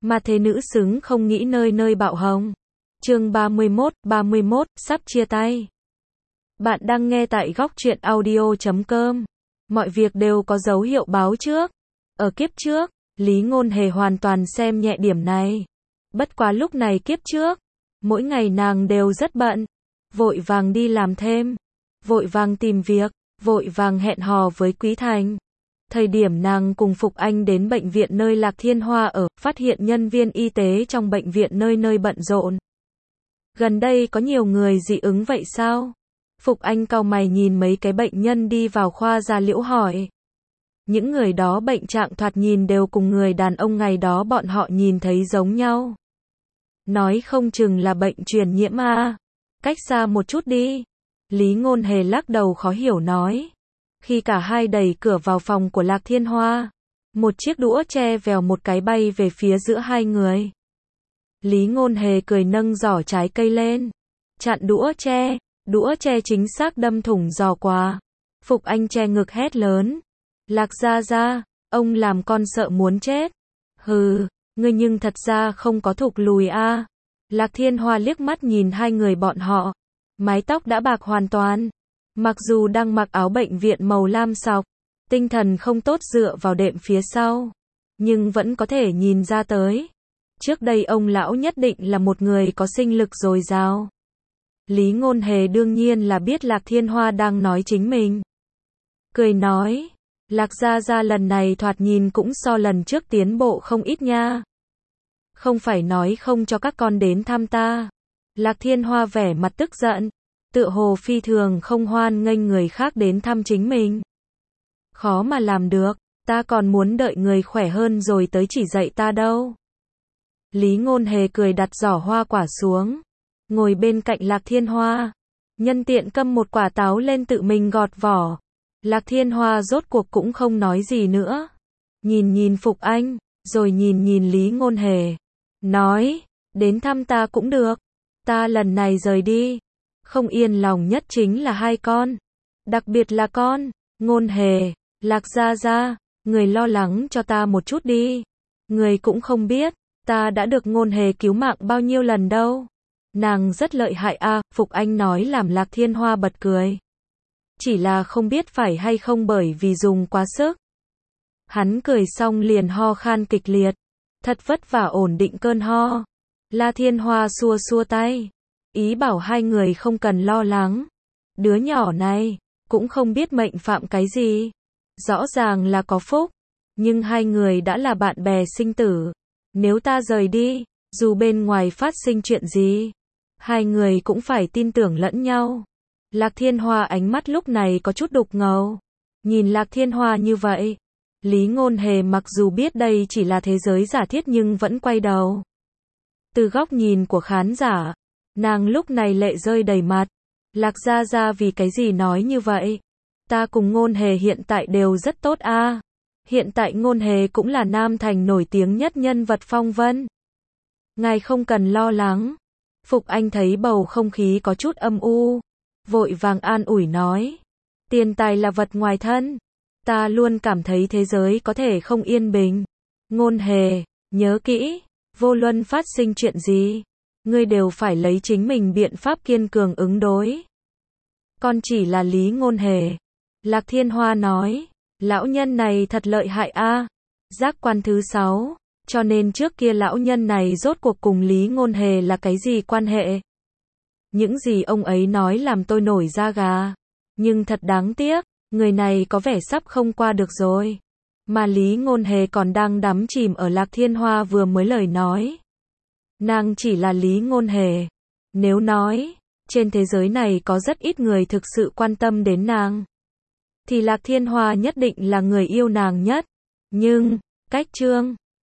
mà thế nữ xứng không nghĩ nơi nơi bạo hồng. Chương 31, sắp chia tay. Bạn đang nghe tại góc truyện audio.com. Mọi việc đều có dấu hiệu báo trước. Ở kiếp trước, Lý Ngôn Hề hoàn toàn xem nhẹ điểm này. Bất quá lúc này kiếp trước, mỗi ngày nàng đều rất bận, vội vàng đi làm thêm, vội vàng tìm việc, vội vàng hẹn hò với Quý Thành. Thời điểm nàng cùng Phục Anh đến bệnh viện nơi Lạc Thiên Hoa ở, phát hiện nhân viên y tế trong bệnh viện nơi nơi bận rộn. Gần đây có nhiều người dị ứng vậy sao? Phục Anh cau mày nhìn mấy cái bệnh nhân đi vào khoa da liễu hỏi. Những người đó bệnh trạng thoạt nhìn đều cùng người đàn ông ngày đó bọn họ nhìn thấy giống nhau. Nói không chừng là bệnh truyền nhiễm à? Cách xa một chút đi. Lý Ngôn Hề lắc đầu khó hiểu nói. Khi cả hai đẩy cửa vào phòng của Lạc Thiên Hoa, một chiếc đũa tre vèo một cái bay về phía giữa hai người. Lý Ngôn Hề cười nâng giỏ trái cây lên, chặn đũa tre chính xác đâm thủng giò quà. Phục Anh che ngực hét lớn. Lạc gia gia, ông làm con sợ muốn chết. Hừ, ngươi nhưng thật ra không có thụt lùi a. Lạc Thiên Hoa liếc mắt nhìn hai người bọn họ, mái tóc đã bạc hoàn toàn. Mặc dù đang mặc áo bệnh viện màu lam sọc, tinh thần không tốt dựa vào đệm phía sau, nhưng vẫn có thể nhìn ra tới. Trước đây ông lão nhất định là một người có sinh lực dồi dào. Lý Ngôn Hề đương nhiên là biết Lạc Thiên Hoa đang nói chính mình. Cười nói, Lạc gia gia lần này thoạt nhìn cũng so lần trước tiến bộ không ít nha. Không phải nói không cho các con đến thăm ta. Lạc Thiên Hoa vẻ mặt tức giận, tựa hồ phi thường không hoan nghênh người khác đến thăm chính mình. Khó mà làm được, ta còn muốn đợi người khỏe hơn rồi tới chỉ dạy ta đâu. Lý Ngôn Hề cười đặt giỏ hoa quả xuống, ngồi bên cạnh Lạc Thiên Hoa, nhân tiện câm một quả táo lên tự mình gọt vỏ. Lạc Thiên Hoa rốt cuộc cũng không nói gì nữa. Nhìn Phục Anh, rồi nhìn Lý Ngôn Hề. Nói, đến thăm ta cũng được. Ta lần này rời đi, không yên lòng nhất chính là hai con. Đặc biệt là con, Ngôn Hề, Lạc gia gia, người lo lắng cho ta một chút đi. Người cũng không biết, ta đã được Ngôn Hề cứu mạng bao nhiêu lần đâu. Nàng rất lợi hại a, Phục Anh nói làm Lạc Thiên Hoa bật cười. Chỉ là không biết phải hay không bởi vì dùng quá sức. Hắn cười xong liền ho khan kịch liệt. Thật vất vả ổn định cơn ho. La Thiên Hoa xua tay, ý bảo hai người không cần lo lắng. Đứa nhỏ này, cũng không biết mệnh phạm cái gì. Rõ ràng là có phúc, nhưng hai người đã là bạn bè sinh tử. Nếu ta rời đi, dù bên ngoài phát sinh chuyện gì, hai người cũng phải tin tưởng lẫn nhau. Lạc Thiên Hoa ánh mắt lúc này có chút đục ngầu. Nhìn Lạc Thiên Hoa như vậy, Lý Ngôn Hề mặc dù biết đây chỉ là thế giới giả thiết nhưng vẫn quay đầu. Từ góc nhìn của khán giả, nàng lúc này lệ rơi đầy mặt. Lạc gia gia vì cái gì nói như vậy? Ta cùng Ngôn Hề hiện tại đều rất tốt a. Hiện tại Ngôn Hề cũng là Nam Thành nổi tiếng nhất nhân vật phong vân. Ngài không cần lo lắng. Phục Anh thấy bầu không khí có chút âm u, vội vàng an ủi nói. Tiền tài là vật ngoài thân. Ta luôn cảm thấy thế giới có thể không yên bình. Ngôn Hề, nhớ kỹ, vô luận phát sinh chuyện gì, ngươi đều phải lấy chính mình biện pháp kiên cường ứng đối. Con chỉ là Lý Ngôn Hề. Lạc Thiên Hoa nói, lão nhân này thật lợi hại a. Giác quan thứ 6, cho nên trước kia lão nhân này rốt cuộc cùng Lý Ngôn Hề là cái gì quan hệ? Những gì ông ấy nói làm tôi nổi da gà. Nhưng thật đáng tiếc, người này có vẻ sắp không qua được rồi. Mà Lý Ngôn Hề còn đang đắm chìm ở Lạc Thiên Hoa vừa mới lời nói. Nàng chỉ là Lý Ngôn Hề. Nếu nói, trên thế giới này có rất ít người thực sự quan tâm đến nàng, thì Lạc Thiên Hoa nhất định là người yêu nàng nhất. Nhưng, cách chương